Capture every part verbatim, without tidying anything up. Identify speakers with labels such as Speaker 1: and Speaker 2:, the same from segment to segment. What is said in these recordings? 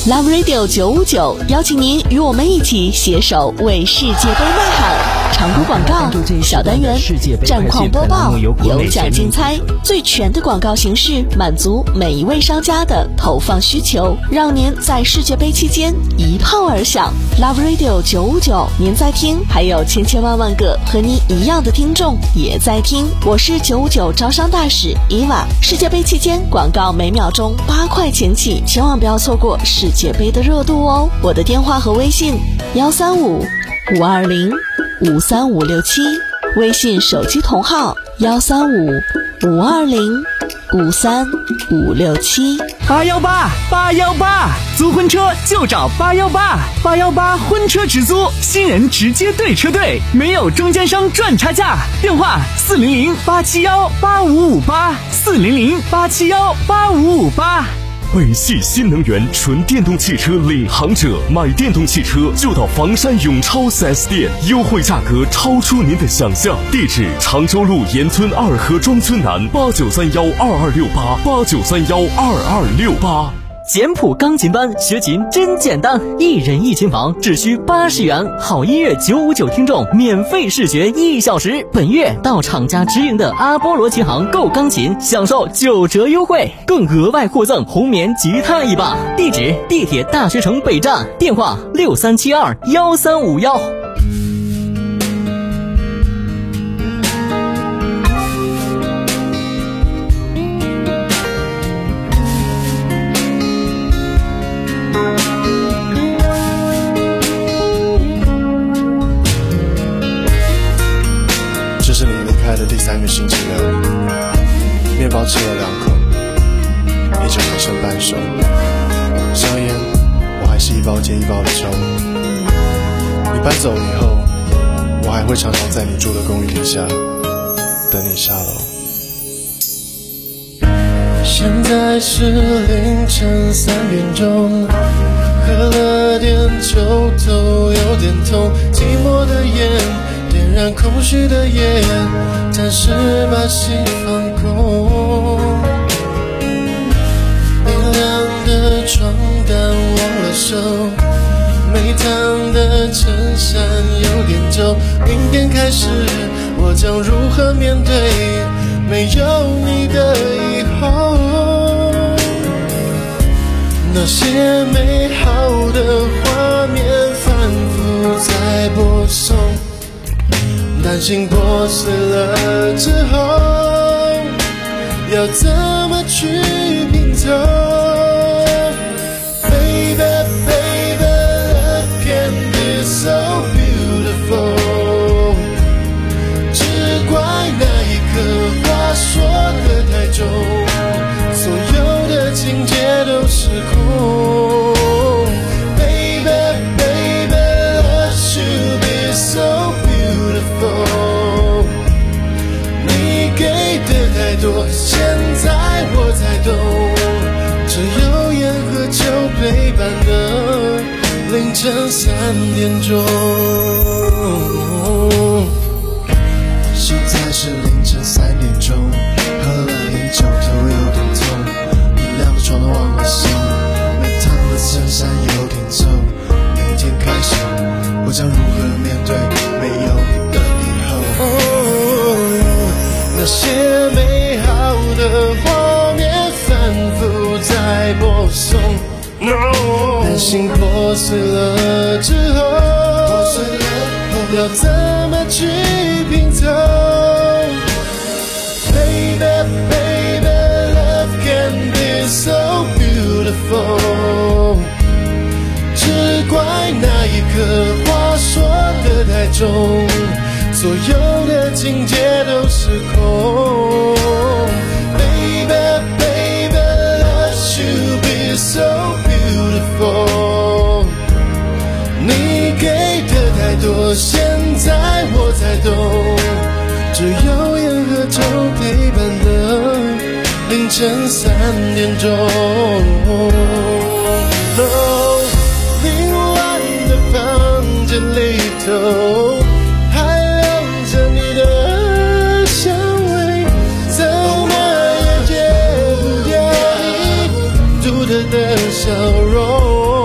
Speaker 1: Love Radio 九五九邀请您与我们一起携手为世界杯呐喊。长途广告小单元，战况播报，有奖竞猜，最全的广告形式，满足每一位商家的投放需求，让您在世界杯期间一炮而响。Love Radio 九五九，您在听，还有千千万万个和您一样的听众也在听。我是九五九招商大使伊娃。世界杯期间广告每秒钟八块钱起，千万不要错过世界杯的热度哦。我的电话和微信幺三五五二零五三五六七，微信手机同号幺三五五二零五三五六七。
Speaker 2: 八幺八八幺八，租婚车就找八幺八，八幺八婚车直租，新人直接对车队，没有中间商赚差价。电话四零零八七幺八五五八，四零零八七幺八五五八。
Speaker 3: 北汽新能源纯电动汽车领航者，买电动汽车就到房山永超 四 S 店，优惠价格超出您的想象。地址：常州路沿村二河庄村南，八九三幺二二六八，八九三幺二二六八。
Speaker 4: 简谱钢琴班学琴真简单，一人一琴房只需八十元，好音乐九五九听众免费试学一小时。本月到厂家直营的阿波罗琴行购钢琴，享受九折优惠，更额外获赠红棉吉他一把。地址：地铁大学城北站，电话六三七二幺三五幺。
Speaker 5: 第三个星期六，面包吃了两口，依旧还剩半熟。香烟我还是一包接一包的抽。你搬走以后，我还会常常在你住的公寓底下等你下楼。
Speaker 6: 现在是凌晨三点钟，喝了点酒头有点痛，寂寞的烟点燃空虚的夜，暂时把心放空。明亮的床单忘了收，没烫的衬衫有点皱。明天开始我将如何面对没有你的以后？那些美好的画面反复在播送，担心破碎了之后要怎么去拼凑。 Baby baby love can be so beautiful， 只怪那一刻话说得太重，所有的情节都失控。 Baby baby love should be so beautiful， 你给的太多，现在我才懂，只有烟和酒陪伴的凌晨三点钟。现在是凌晨三点钟，喝了点酒头有点痛，明亮的床单忘了收，没烫的衬衫有点皱。明天开始，我将如何面对没有你的以后？哦，那些美好的画面反复在播送。 No， 担心破碎了之后，破碎了后要怎么去拼凑 ？Baby baby love can be so beautiful， 只怪那一刻话说得太重，所有的情节都失控。Baby baby love should be so beautiful， 你给的太多，现在我才懂，只有烟和酒陪伴的凌晨三点钟。哦，凌乱的房间里头，还留着你的香味，怎么也戒不掉你独特的笑容。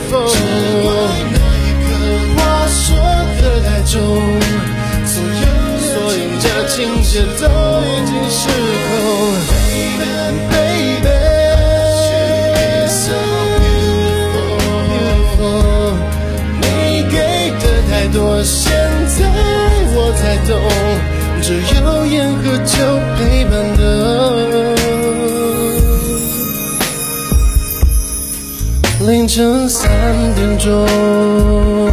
Speaker 5: 否？那一刻话说得太重，所有所有的情节都已经失控。Baby, so beautiful， 你给的太多，现在我才懂，只有烟和酒陪伴的凌晨三点钟。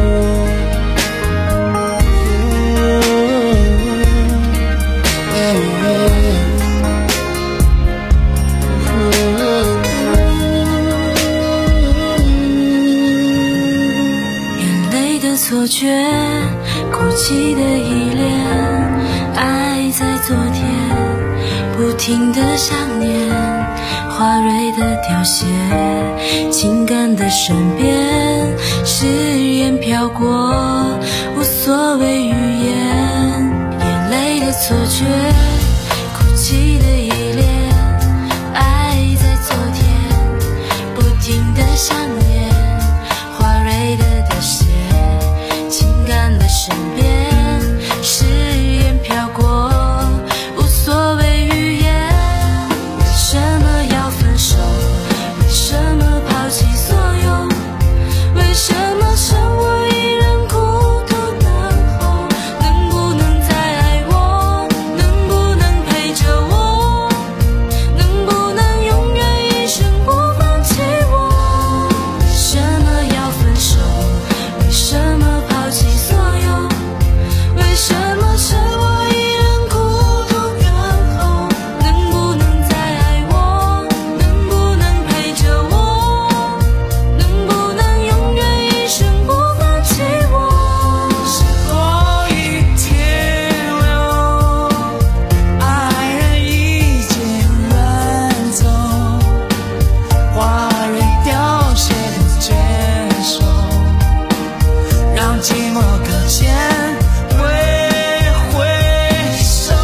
Speaker 7: 错觉，哭泣的依恋，爱在昨天，不停的想念，花蕊的凋谢，情感的善变，誓言飘过，无所谓语言，眼泪的错觉，哭泣的依恋，爱在昨天，不停的想念，花蕊的凋谢，情感的善变，誓言飘过，无所谓语言。为什么要分手？为什么抛弃所有？为什么剩我一人孤独等候？能不能再爱我？能不能陪着我？能不能永远一生不放弃我？为什么要分手？为什么抛弃所有？为什么剩我一人孤独等候？能不能再爱我？能不能陪着我？能不能永远一生不放弃我？
Speaker 8: 时光已停留，爱人已经远走，花蕊凋谢的接受，让寂寞搁浅，挥挥手。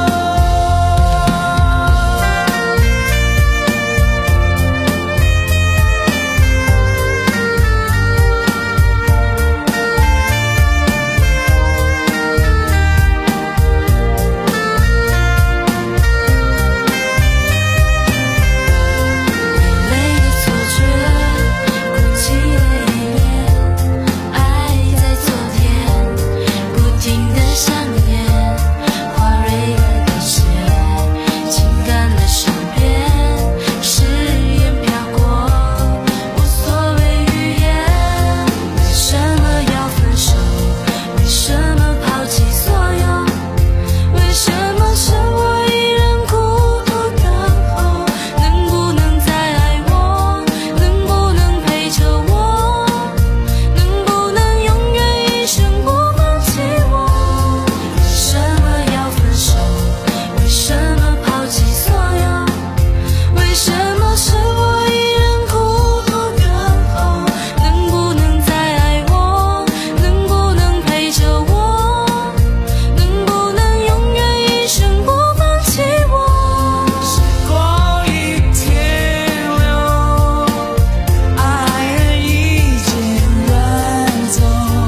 Speaker 7: 眼泪的错觉，哭泣的依恋，爱在昨天，不停的想念，花蕊的凋谢，情感的善变，誓言飘过，无所谓语言。为什么要分手？为什么抛弃所有？为什么剩我一人孤独等候？能不能再爱我？能不能陪着我？能不能永远一生不放弃我？为什么要分手？为什么抛弃所有？为什么剩我一人孤独等候？能不能再爱我？能不能陪着我？能不能永远一生不放弃我？
Speaker 8: 时光已停留，爱人已经远走，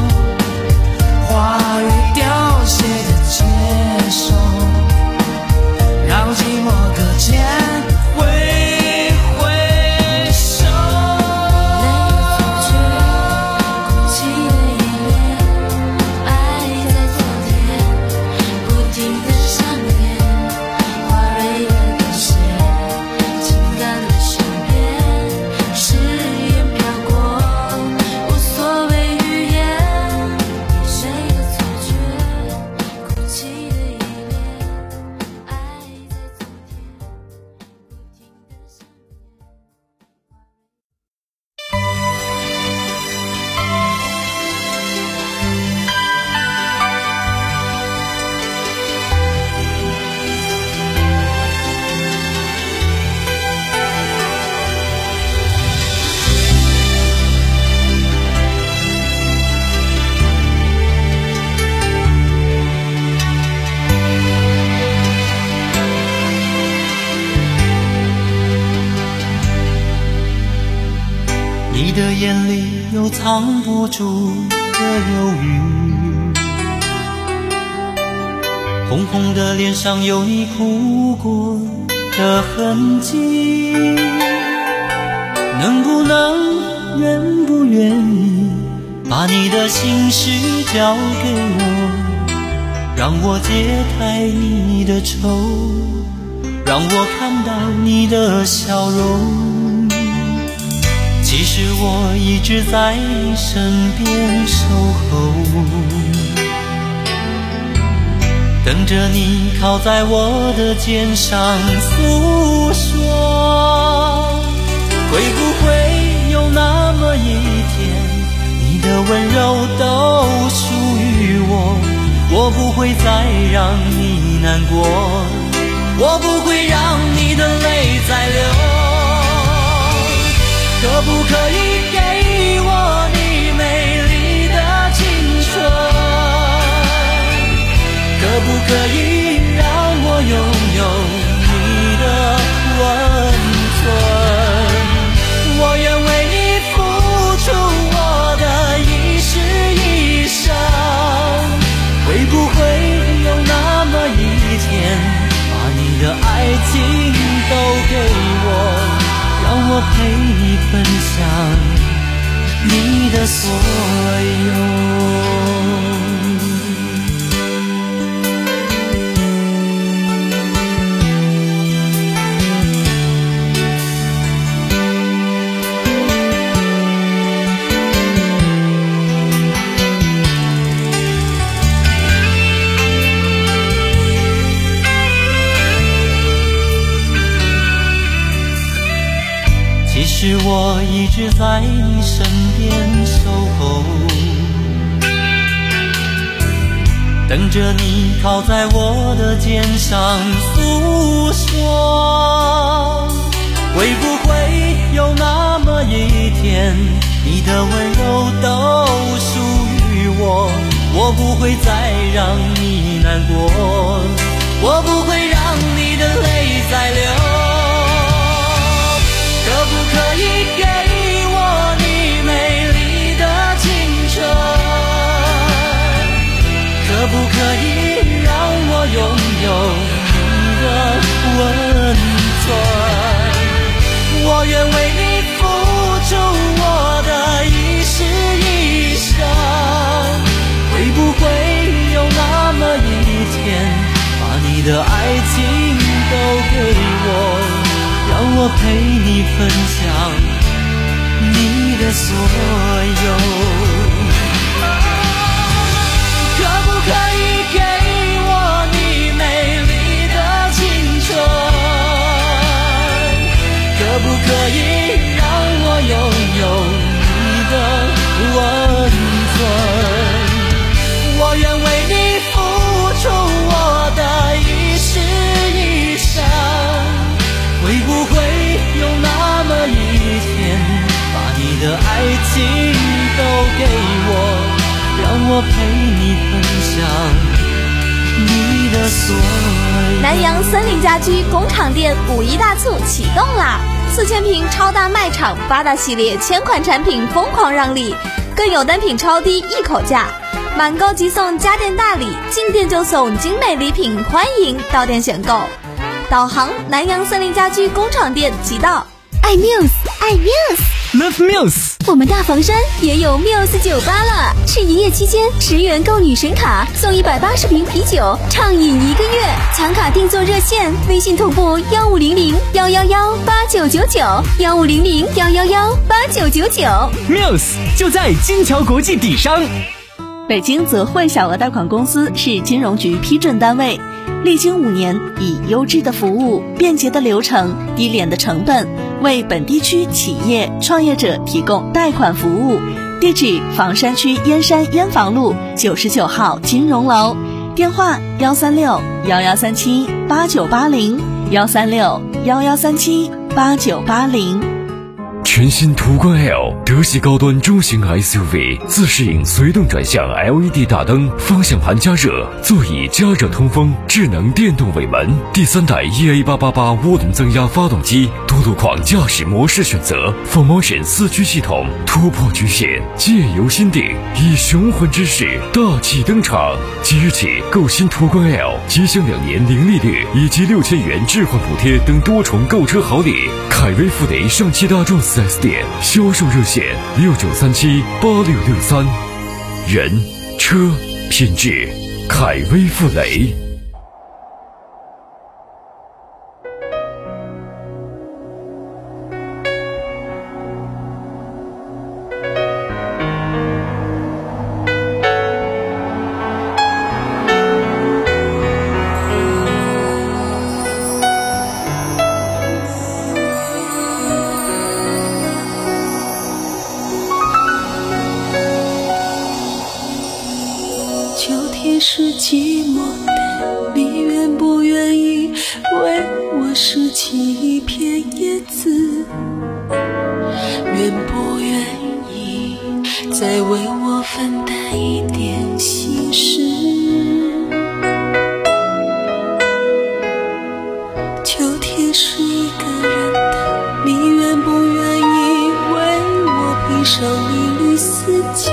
Speaker 8: 花蕊凋谢的接受，让寂寞搁浅，挥挥手。
Speaker 7: 泪的错觉，哭泣的依恋，爱在昨天，不停的想念，花蕊的凋谢，情感的善变，誓言飘过，无所谓语言。谁的错觉，哭泣的依恋，爱在昨天，不停的想念。
Speaker 8: 你的眼里有
Speaker 9: 有藏不住的忧郁，红红的脸上有你哭过的痕迹，能不能愿不愿意把你的心事交给我，让我解开你的愁，让我看到你的笑容。其实我一直在你身边守候，等着你靠在我的肩上诉说。会不会有那么一天，你的温柔都属于我，我不会再让你难过，我不会让你的泪再流。可不可以给我你美丽的青春，可不可以让我拥有你的温存，我愿为你付出我的一世一生。会不会有那么一天，把你的爱情都给我，让我陪你分享你的所有。其实我一直在你身边守候，等着你靠在我的肩上诉说。会不会有那么一天，你的温柔都属于我，我不会再让你难过，我不会让你的泪再流。可不可以给我你美丽的青春，可不可以让我拥有你的温存，我愿为你付出我的一世一生。会不会有那么一天，把你的爱情都给我，让我陪你分享你的所有。可不可以给我你美丽的青春，可不可以让我拥有你的温存，我愿为你付出我的一世一生。会不会有那么一天，把你的爱情都给我，让我陪你分享你的所有。
Speaker 1: 南洋森林家居工厂店五一大促启动啦！四千平超大卖场，八大系列千款产品疯狂让利，更有单品超低一口价，满购即送家电大礼，进店就送精美礼品，欢迎到店选购。导航南洋森林家居工厂店即到。
Speaker 10: 爱 Muse 爱 Muse
Speaker 2: Love Muse，
Speaker 10: 我们大房山也有 Muse 酒吧了，是营业期间十元购女神卡送一百八十瓶啤酒，畅饮一个月。抢卡订座热线：微信同步幺五零零幺幺幺八九九九幺五零零幺幺幺八九九九。
Speaker 2: Muse 就在金桥国际底商。
Speaker 1: 北京泽汇小额贷款公司是金融局批准单位，历经五年，以优质的服务、便捷的流程、低廉的成本，为本地区企业创业者提供贷款服务。地址：房山区燕山燕房路九十九号金融楼，电话：幺三六幺幺三七八九八零幺三六幺幺三七八九八零。
Speaker 3: 全新途观 L 德系高端中型 S U V， 自适应随动转向 L E D 大灯，方向盘加热，座椅加热通风，智能电动尾门，第三代 E A 八八八涡轮增压发动机，多路况驾驶模式选择 ，four motion 四驱系统，突破局限，借由心定，以雄浑之势大气登场。即日起购新途观 L， 即享两年零利率以及六千元置换补贴等多重购车好礼。凯威富雷上汽大众 四 S 店销售热线六九三七八六六三，人车品质，凯威富雷。
Speaker 7: 是寂寞的，你愿不愿意为我拾起一片叶子？愿不愿意再为我分担一点心事？秋天是一个人的，你愿不愿意为我披上一缕四季？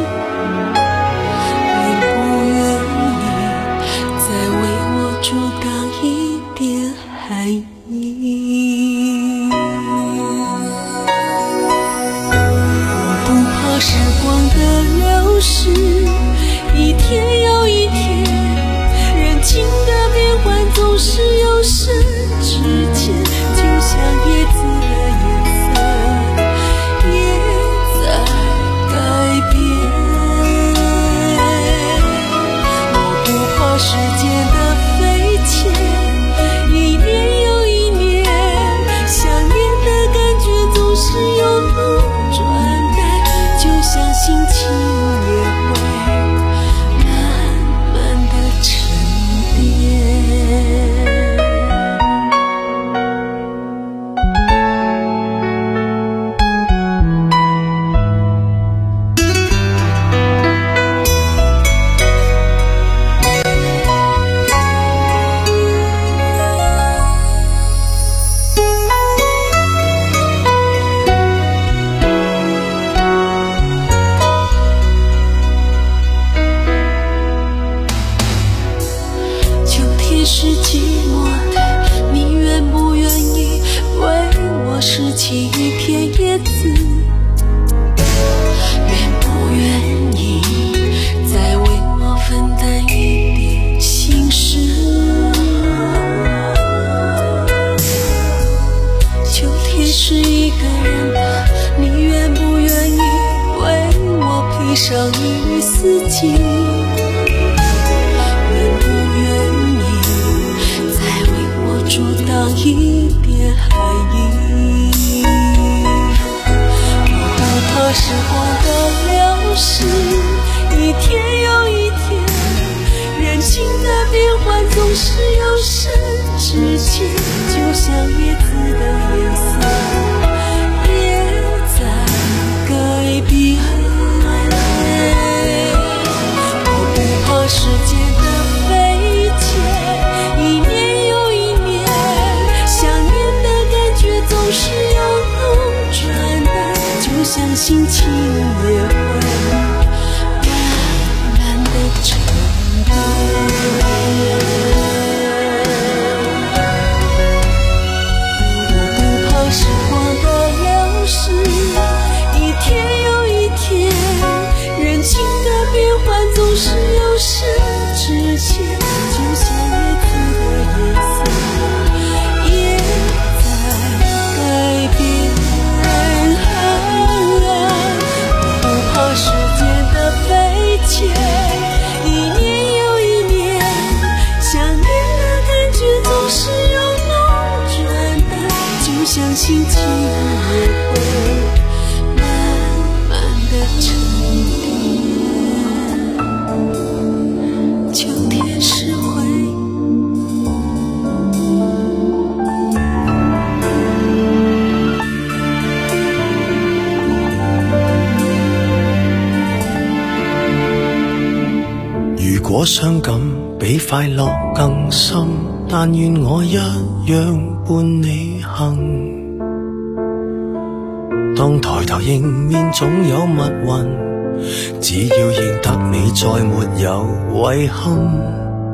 Speaker 7: 时光的流逝，一天又一天，人情的变换总是有生之间，就像叶子的颜色也在改变。我不怕时间的飞迁，一年又一年，想念的感觉总是有路转。相信情也会慢慢的沉淀。是寂寞的，你愿不愿意为我拾起一片叶子？愿不愿意再为我分担一点心事？秋天是一个人的，你愿不愿意为我披上一缕四季？阻挡一点寒意，我不怕时光的流逝，一天又一天，人情的变换总是有生之间，就像叶子的颜色也在改变。我不怕时间的飞迁，一年总是有路转的，就像心情也会慢慢的沉淀。我不怕时光的流逝，一天又一天，人情的变换总是有生之间，就像叶子的颜色也改变。我不怕时间的飞迁，一年又一年，想念的感觉总是有路转的，就像心情也会慢慢的沉淀。秋天是
Speaker 6: 果傷感比快樂更深，但願我一樣伴你行。當抬頭迎面總有密雲，只要認得你再沒有遺憾。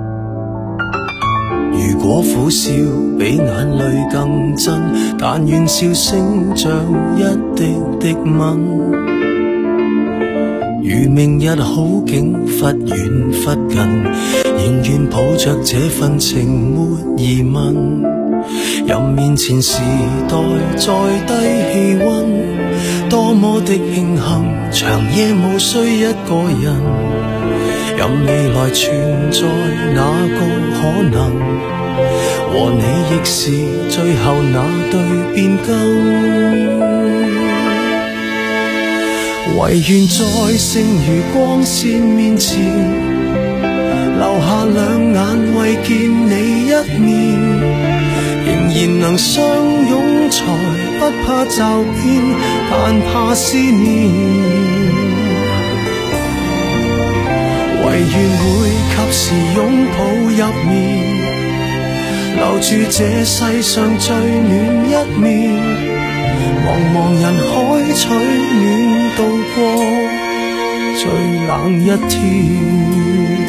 Speaker 6: 如果苦笑比眼淚更真，但願笑聲像一滴滴吻。如明日好景忽遠忽近，仍願抱着這份情沒疑問。任面前時代再低氣溫，多麼的慶幸，長夜無需一個人。任未來存在哪個可能，和你亦是最後那對變更。唯願在剩餘光線面前，留下兩眼為見你一面，仍然能相擁才不怕驟變，但怕思念。唯願會及時擁抱入眠，留住這世上最暖一面。茫茫人海取暖度過最冷一天。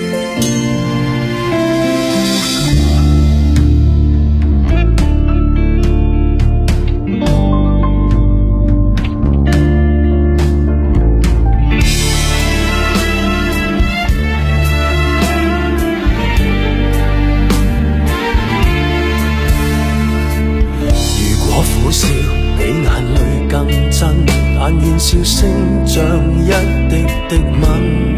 Speaker 6: 但願笑聲像一滴滴吻，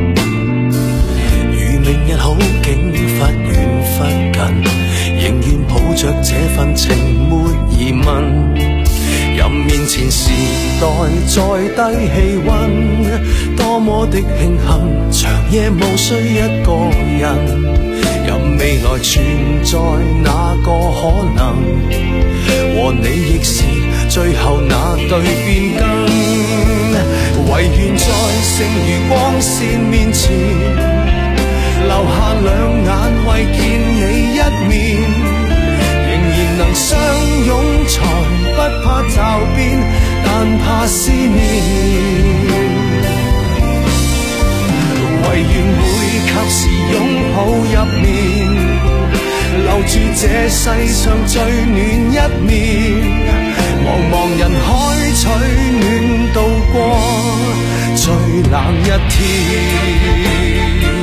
Speaker 6: 如明日好景忽遠忽近，仍願抱着這份情沒疑問。任面前時代再低氣溫，多麼的慶幸，長夜無需一個人。任未來存在哪個可能，和你亦是最後那對變更。唯願在剩餘光線面前，留下兩眼為見你一面，仍然能相擁才不怕驟變，但怕思念。唯願會及時擁抱入眠，留住這世上最暖一面。茫茫人海取暖度過最冷一天。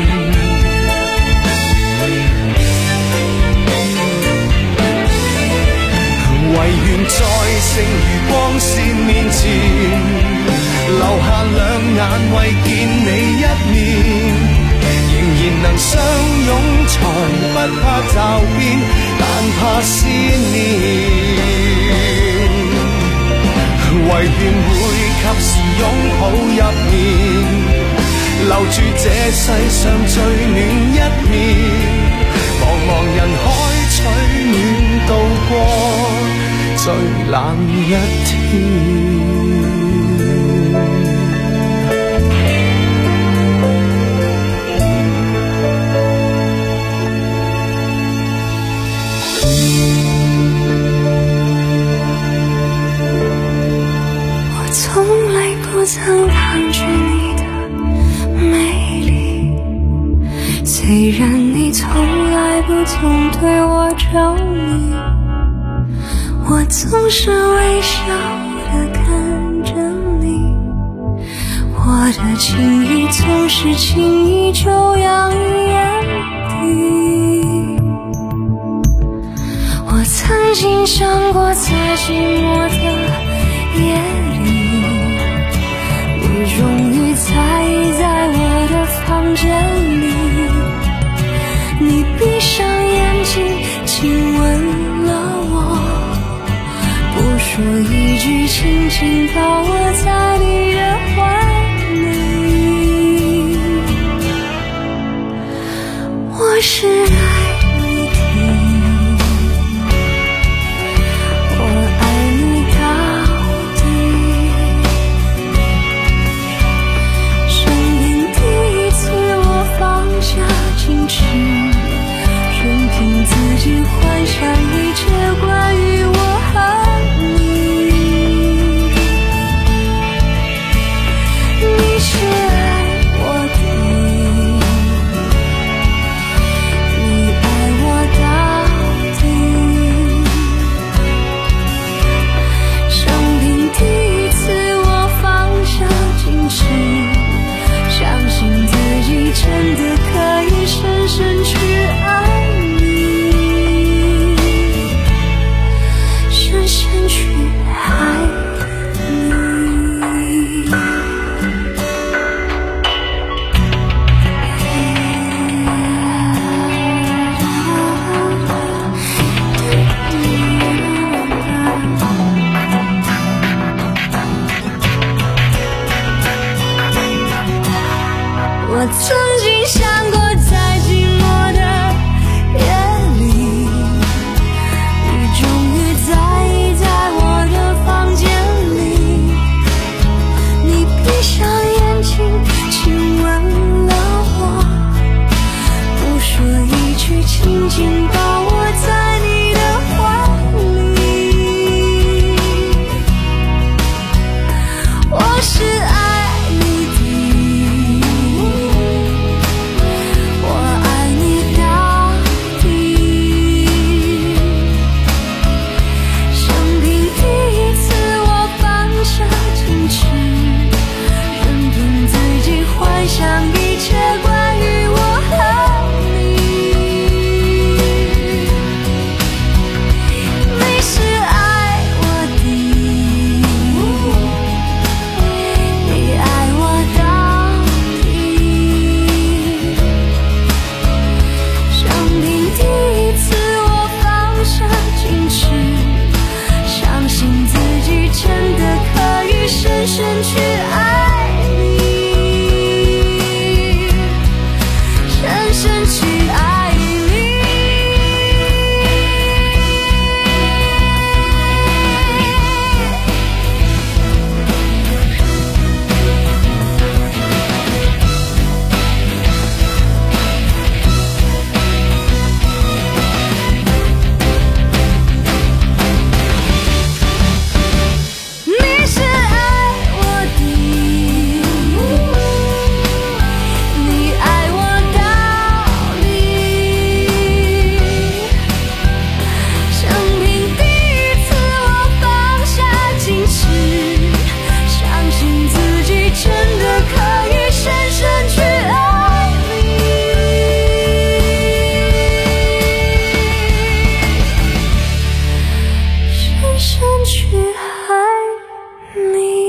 Speaker 6: 唯願在剩餘光線面前，留下兩眼為見你一面，仍然能相擁才不怕驟變，但怕思念。唯願會及時擁抱入眠，留住這世上最暖一面。茫茫人海取暖度過最冷一天。
Speaker 7: 曾抗拒你的美丽，虽然你从来不曾对我着迷，我总是微笑地看着你，我的情意总是轻易就扬眼底。我曾经想过在寂寞的夜里，终于在意在我的房间里，你闭上眼睛亲吻了我，不说一句，轻轻把我在你的怀里。我是爱你的，我爱你到底。 我曾经想过，在寂寞的夜里，你终于在在我的房间里，你闭上眼睛亲吻了我，不说一句，轻轻把我在你的怀里。我是爱你的，我爱你到底。生平第一次我放下矜持，任凭自己幻想一切关于我和你。你是爱我的，你爱我到底。生平第一次我放下矜持，相信自己真的可以深深去爱你，深深去爱你。你是爱我的，你爱我到底。生平第一次我放下矜持，相信自己真的可以深深去爱你，深深去爱你。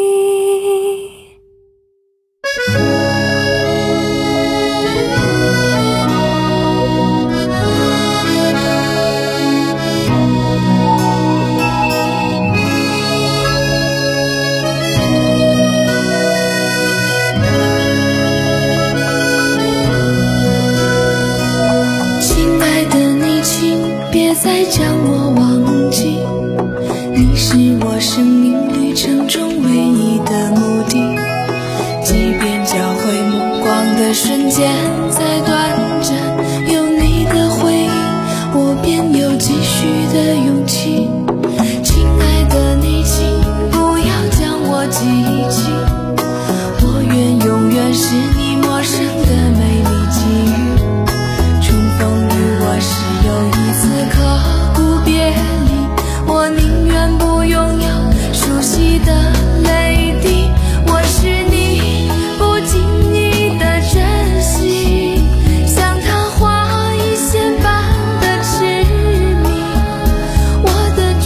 Speaker 7: 亲爱的你，请别再将我忘记，你是我生命旅程中唯一的目的。即便交汇目光的瞬间再短暂，有你的回忆，我便有继续的勇气。亲爱的你，请不要将我记起，我愿永远是你陌生的美丽际遇。重逢于我时有一次刻骨别离，我宁愿不拥有熟悉的泪滴。我是你不经意的珍惜，像昙花一现般的痴迷。我的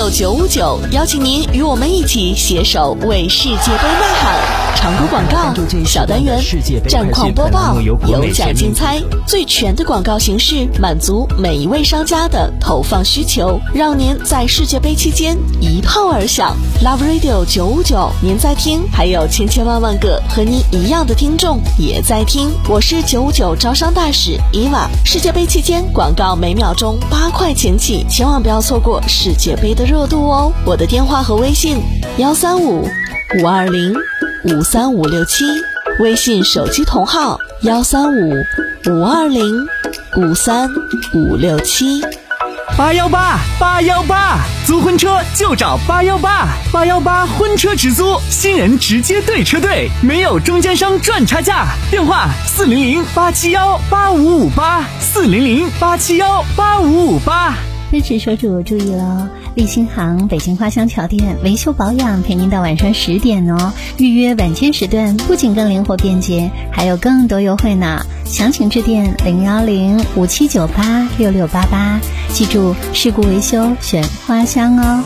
Speaker 1: Radio 九五九邀请您与我们一起携手为世界杯呐喊。长途广告小单元，战况播报，有奖竞猜，最全的广告形式，满足每一位商家的投放需求，让您在世界杯期间一炮而响。Love Radio 九五九，您在听，还有千千万万个和您一样的听众也在听。我是九五九招商大使伊娃。世界杯期间广告每秒钟八块钱起，千万不要错过世界杯的热度哦。我的电话和微信幺三五五二零五三五六七，微信手机同号幺三五五二零五三五六七。
Speaker 2: 八幺八八幺八，租婚车就找八幺八，八幺八婚车直租，新人直接对车队，没有中间商赚差价。电话四零零八七幺八五五八，四零零八七幺八五五八。
Speaker 11: 支持车主注意了，立新行北京花乡桥店维修保养陪您到晚上十点哦。预约晚间时段不仅更灵活便捷，还有更多优惠呢。详情致电零幺零五七九八六六八八，记住事故维修选花乡哦。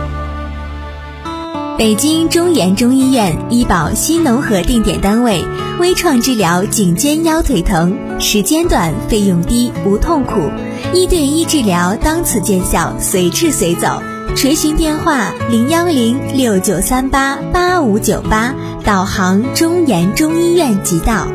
Speaker 10: 北京中研中医院医保新农合定点单位，微创治疗颈肩腰腿疼，时间短，费用低，无痛苦，一对一治疗当此见效，随治随走。垂询电话零幺零六九三八八五九八，导航中研中医院即到。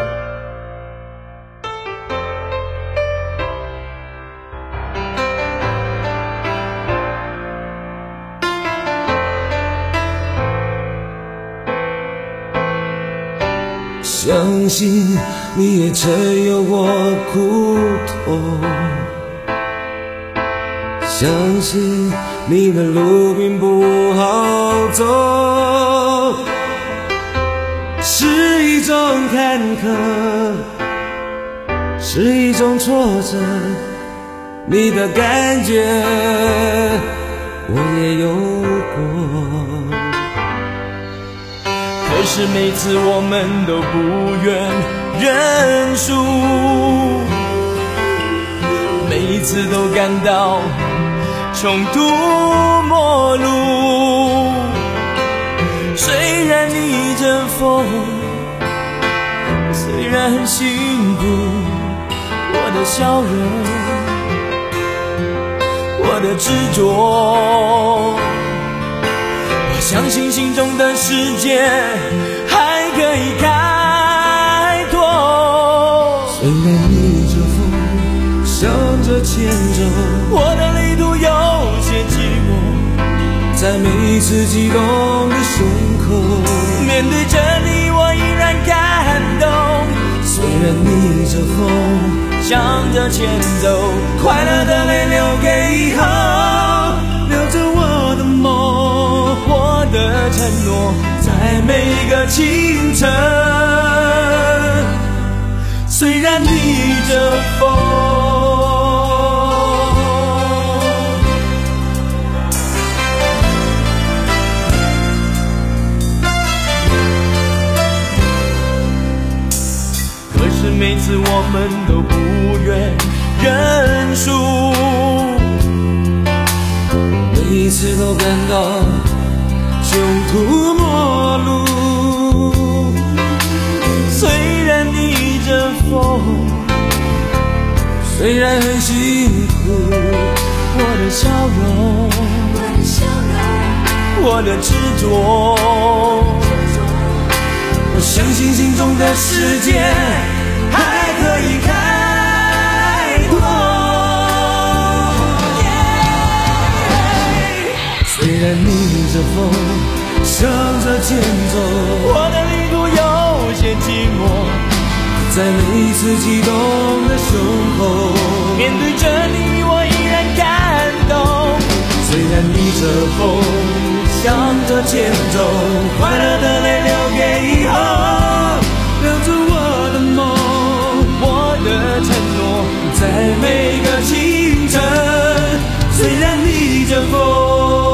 Speaker 6: 相信你也曾有过苦痛，相信你的路并不好走，是一种坎坷，是一种挫折，你的感觉我也有过。
Speaker 9: 可是每次我们都不愿认输，每一次都感到穷途末路。虽然逆着风，虽然很辛苦，我的笑容，我的执着，我相信心中的世界还可以开拓。
Speaker 6: 虽然逆着风，向着前走，
Speaker 9: 我的旅途有些寂寞，
Speaker 6: 在每一次激动的胸口，
Speaker 9: 面对着你我依然感动。
Speaker 6: 虽然逆着风，
Speaker 9: 向着前走，快乐的泪留给以后，
Speaker 6: 留着我的梦，
Speaker 9: 我的承诺，在每个清晨。虽然逆着风，可是每次我们都不愿认输，
Speaker 6: 每一次都感到穷途末路。
Speaker 9: 虽然逆着风，
Speaker 6: 虽然很辛苦，
Speaker 9: 我的笑容，我的执着，
Speaker 6: 我相信心中的世界还可以开拓。虽然逆着风，向着前走，
Speaker 9: 我的旅途有些寂寞，
Speaker 6: 在每一次激动的胸口，
Speaker 9: 面对着你我依然感动。
Speaker 6: 虽然逆着风，向着前走，快乐的泪留给以后，留着我的梦，
Speaker 9: 我的承诺，
Speaker 6: 在每个清晨。虽然逆着风，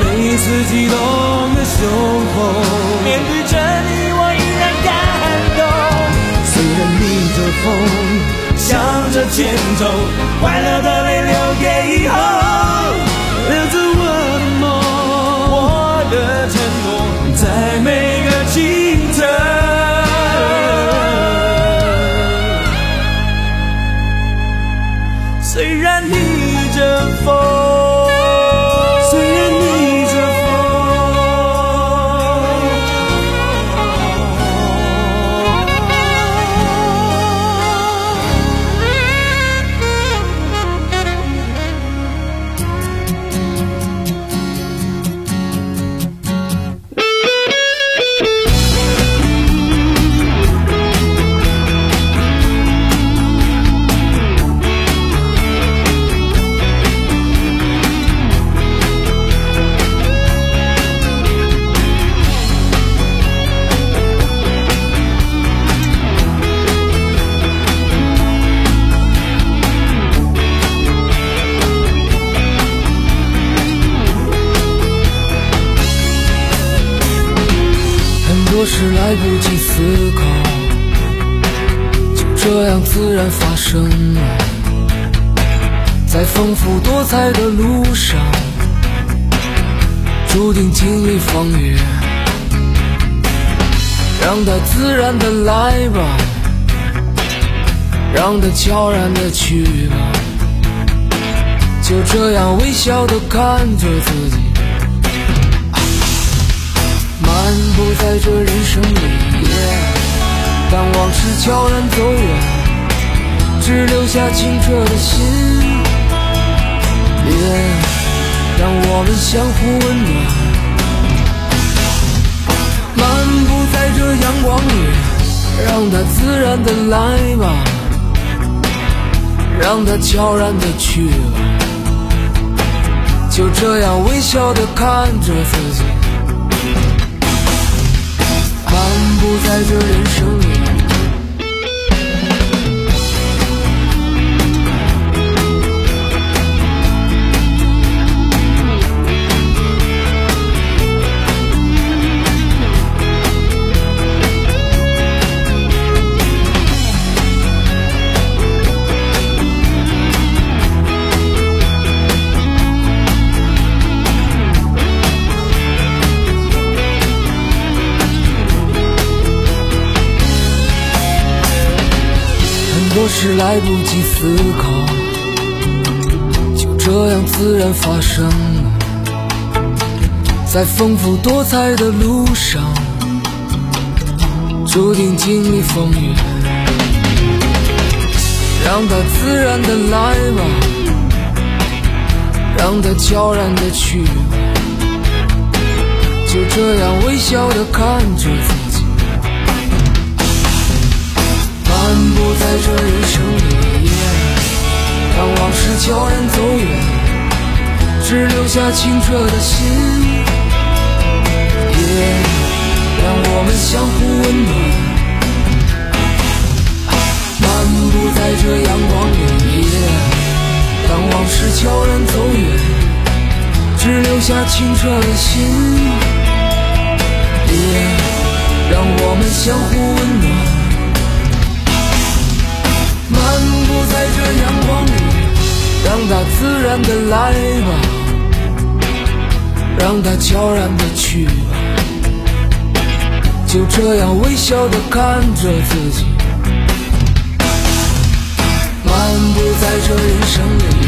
Speaker 8: 每次激动的胸口，面对着你我依然感动。虽然逆着风，向着前走，快乐的泪留给以后，留着我的梦，我的承诺，在每个清晨。虽然逆着风，虽然逆着多事来不及思考，就这样自然发生了。在丰富多彩的路上，注定经历风雨，让它自然的来吧，让它悄然的去吧，就这样微笑的看着自己，漫步在这人生里，当往事悄然走远，只留下清澈的心，让我们相互温暖。漫步在这阳光里，让它自然的来吧，让它悄然的去吧，就这样微笑的看着自己，漫步在这人生里。很多事来不及思考，就这样自然发生了。在丰富多彩的路上，注定经历风雨，让它自然的来吧，让它悄然的去吧，就这样微笑的看着自己，漫步在这人生里，当往事悄然走远，只留下清澈的心，让我们相互温暖。漫步在这阳光里，当往事悄然走远，只留下清澈的心，让我们相互温暖。漫步在这阳光里，让它自然的来吧，让它悄然的去吧，就这样微笑的看着自己，漫步在这人生里。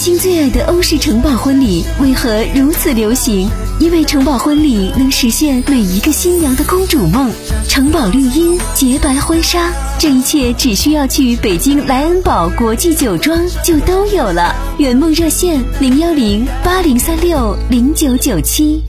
Speaker 10: 星最爱的欧式城堡婚礼为何如此流行？因为城堡婚礼能实现每一个新娘的公主梦。城堡绿荫、洁白婚纱，这一切只需要去北京莱恩堡国际酒庄就都有了。圆梦热线零幺零八零三六零九九七。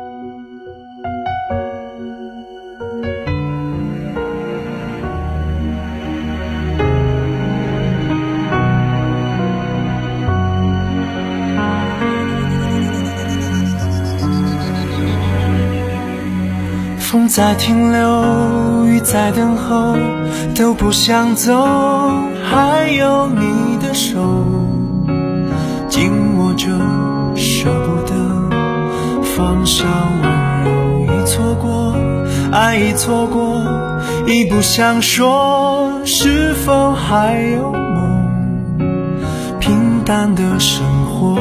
Speaker 6: 风在停留，雨在等候，都不想走，还有你的手紧握着，舍不得放下，温柔已错过，爱已错过，已不想说是否还有梦，平淡的生活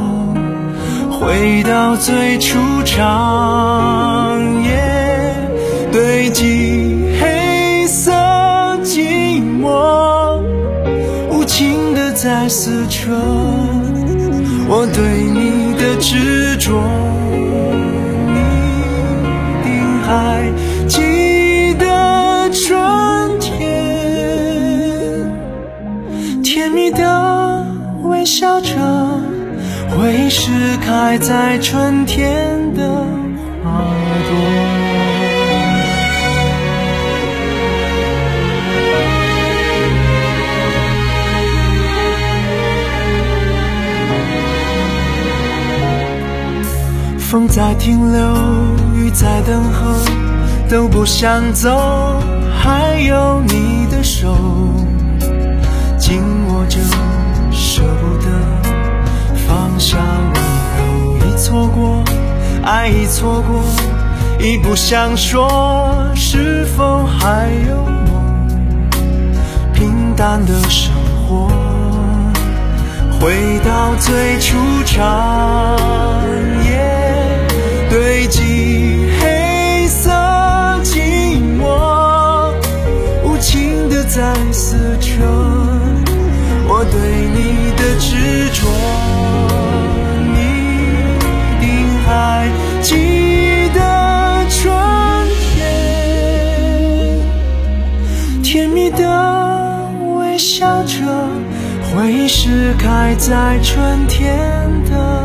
Speaker 6: 回到最初长夜，堆积黑色寂寞，无情的在撕扯我对你的执着。你一定还记得春天，甜蜜的微笑着，会是开在春天的花朵。风在停留，雨在等候，都不想走，还有你的手紧握着，舍不得放下，温柔已错过，爱已错过，已不想说是否还有梦，平淡的生活回到最初长夜，堆积黑色寂寞，无情的在撕扯我对你的执着。你一定还记得春天，甜蜜的微笑着，会是开在春天的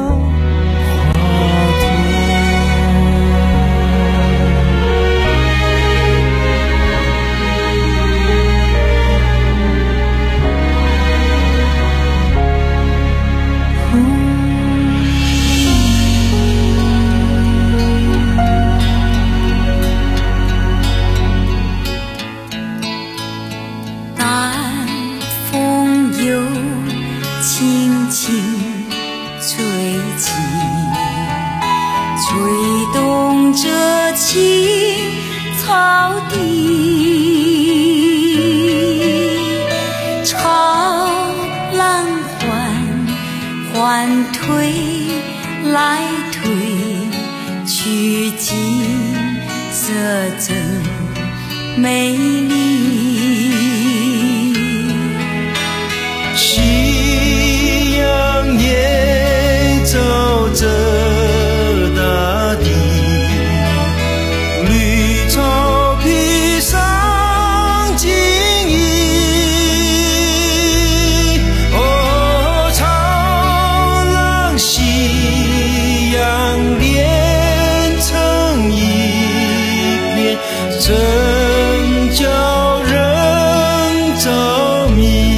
Speaker 7: 美丽，
Speaker 6: 夕阳也走着大地，绿草披上金衣。哦，潮浪夕阳连成一片，真叫人着迷。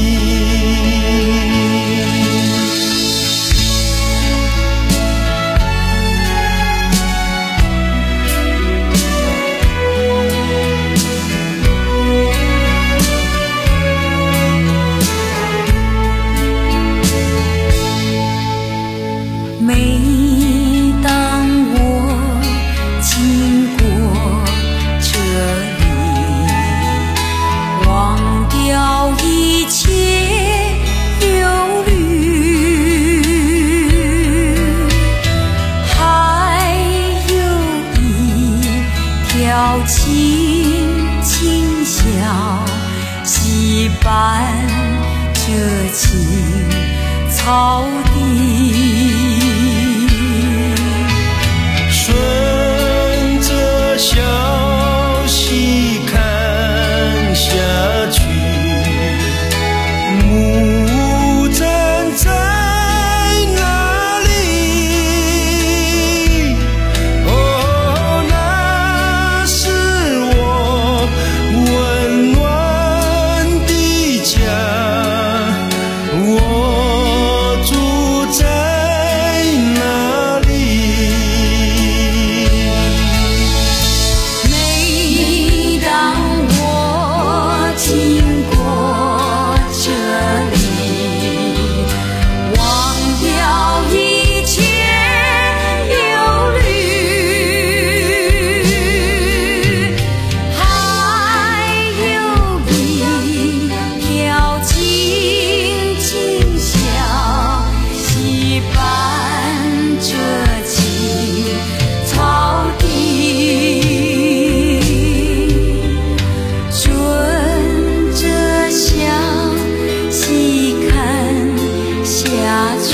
Speaker 7: 每当我经过这里，忘掉一切忧虑，还有一条轻轻小溪伴着情， 草地，
Speaker 8: 顺着小溪看下去，木站在哪里？哦，那是我温暖的家，我住在哪里？
Speaker 7: 每当我经过这里，忘掉一切忧虑，还有一条静静小溪伴着青草地，顺着小溪看下去，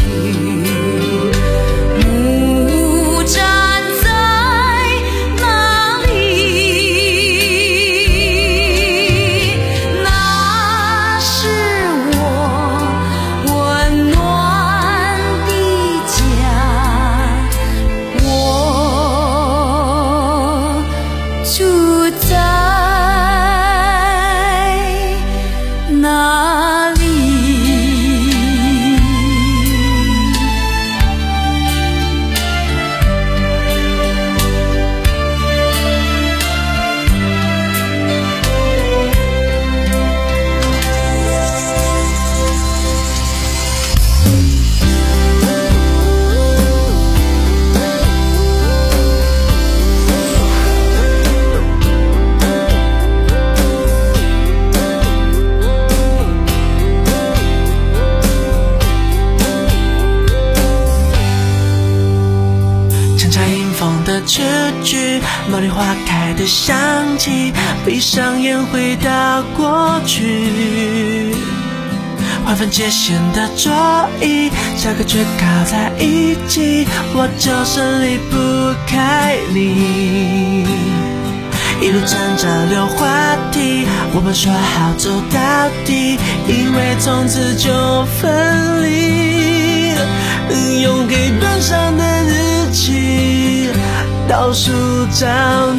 Speaker 7: 木站在哪里？那是我温暖的家，我住在哪里？
Speaker 8: 乘着迎风的雏菊，茉莉花开的香气，闭上眼回到过去。划分界限的桌椅，下课却靠在一起，我就是离不开你。一路站着溜话题，我们说好走到底，因为从此就分离。用黑板上的日期倒数找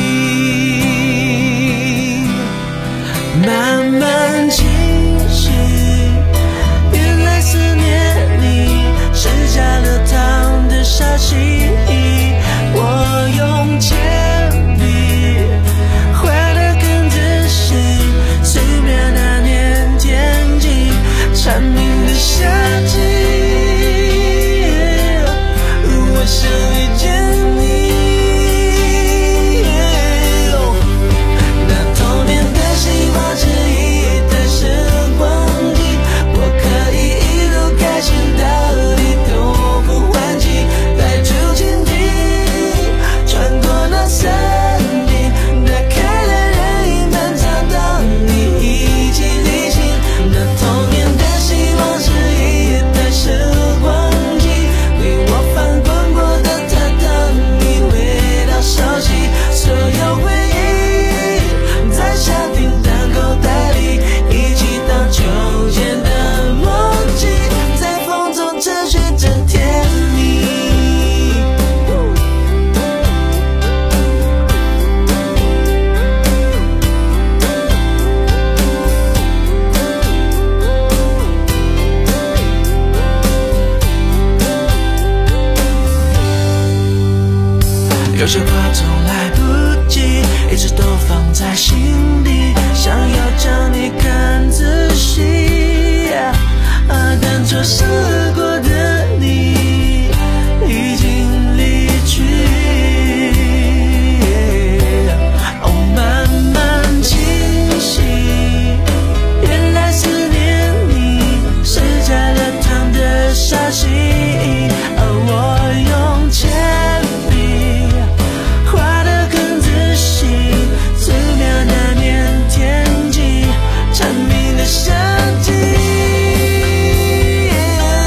Speaker 8: 你，慢慢清晰，原来思念你是加了糖的沙溪，我用铅笔画的更仔细，素描那年天气，蝉鸣的夏季，我想遇见你。那童年的希望是一段时光机，我可以一路开心到底，都不换气，带出蜻蜓，穿过那森林，打开了任意门，找到你一起旅行。那童年的希望是一段时光机，为我翻滚过的榻榻米，味道熟悉，所有回忆在夏天的口袋里，一起荡秋千的梦境，在风中持续着甜蜜。有些话总来不及，一直都放在心底，想要将你看仔细，啊，但错失过的你已经离去。哦，慢慢清晰，原来思念你是加了糖的沙溪，而我用铅笔画得更仔细，素描那年天气，蝉鸣的夏季。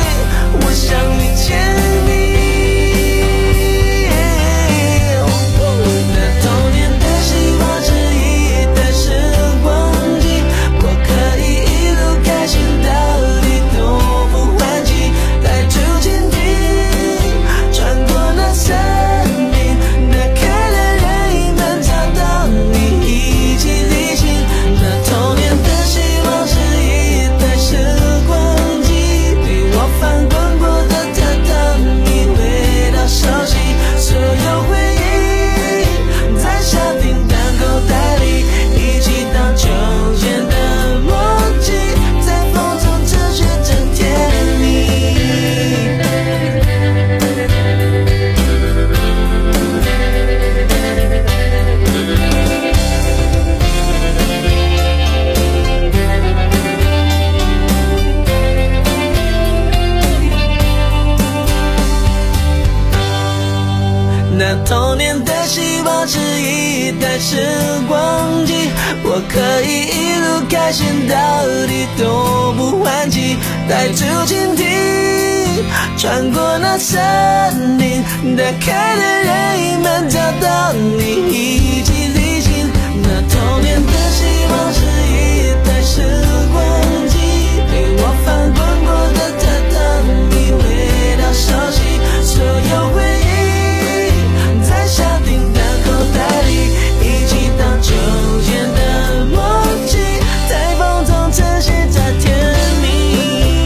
Speaker 8: 望是一台时光机，我可以一路开心到底都不换气，带出蜻蜓穿过那森林，打开的人们找到你，一起旅行。那童年的希望是一台时光机，陪我翻滚过的榻榻米，味道熟悉，所有回忆在小叮当口袋里，一起荡秋千的默契，在风中晨曦在甜蜜，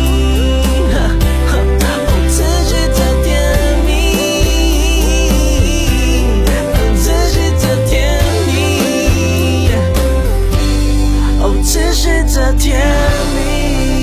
Speaker 8: 哦，持续在甜蜜，持续在甜蜜，哦，持续在甜蜜。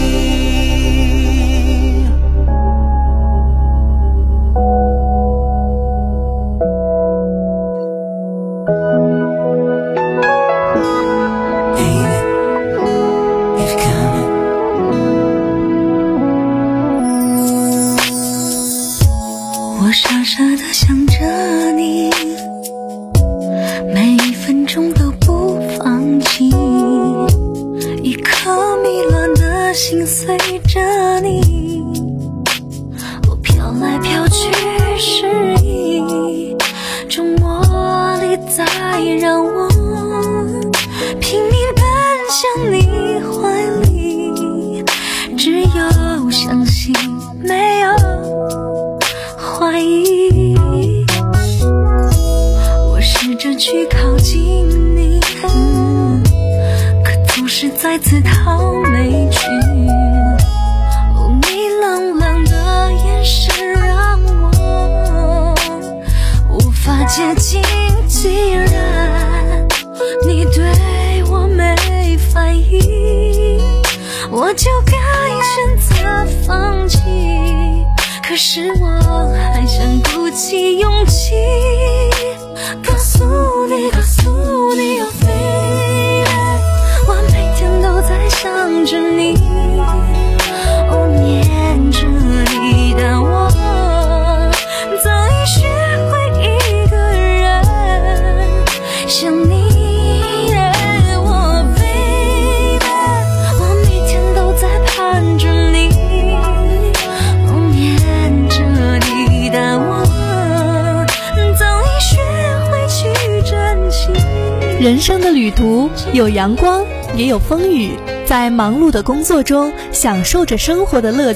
Speaker 7: 我傻傻地想着你，每一分钟都不放弃，一颗迷乱的心随着你，我飘来飘去失意，这魔力在让我拼命奔向你怀里，只有相信，没有怀疑，我试着去靠近你，嗯，可总是再次逃没去。哦，你冷冷的眼神让我无法接近，既然你对我没反应，我就该选择放弃。可是我还想鼓起勇气，告诉你，告诉你，Oh baby，我每天都在想着你，哦，念着你，但我早已学会一个人想你。我 baby， 我每天都在盼着你，但我早已学会去珍惜。
Speaker 1: 人生的旅途有阳光，也有风雨，在忙碌的工作中享受着生活的乐趣。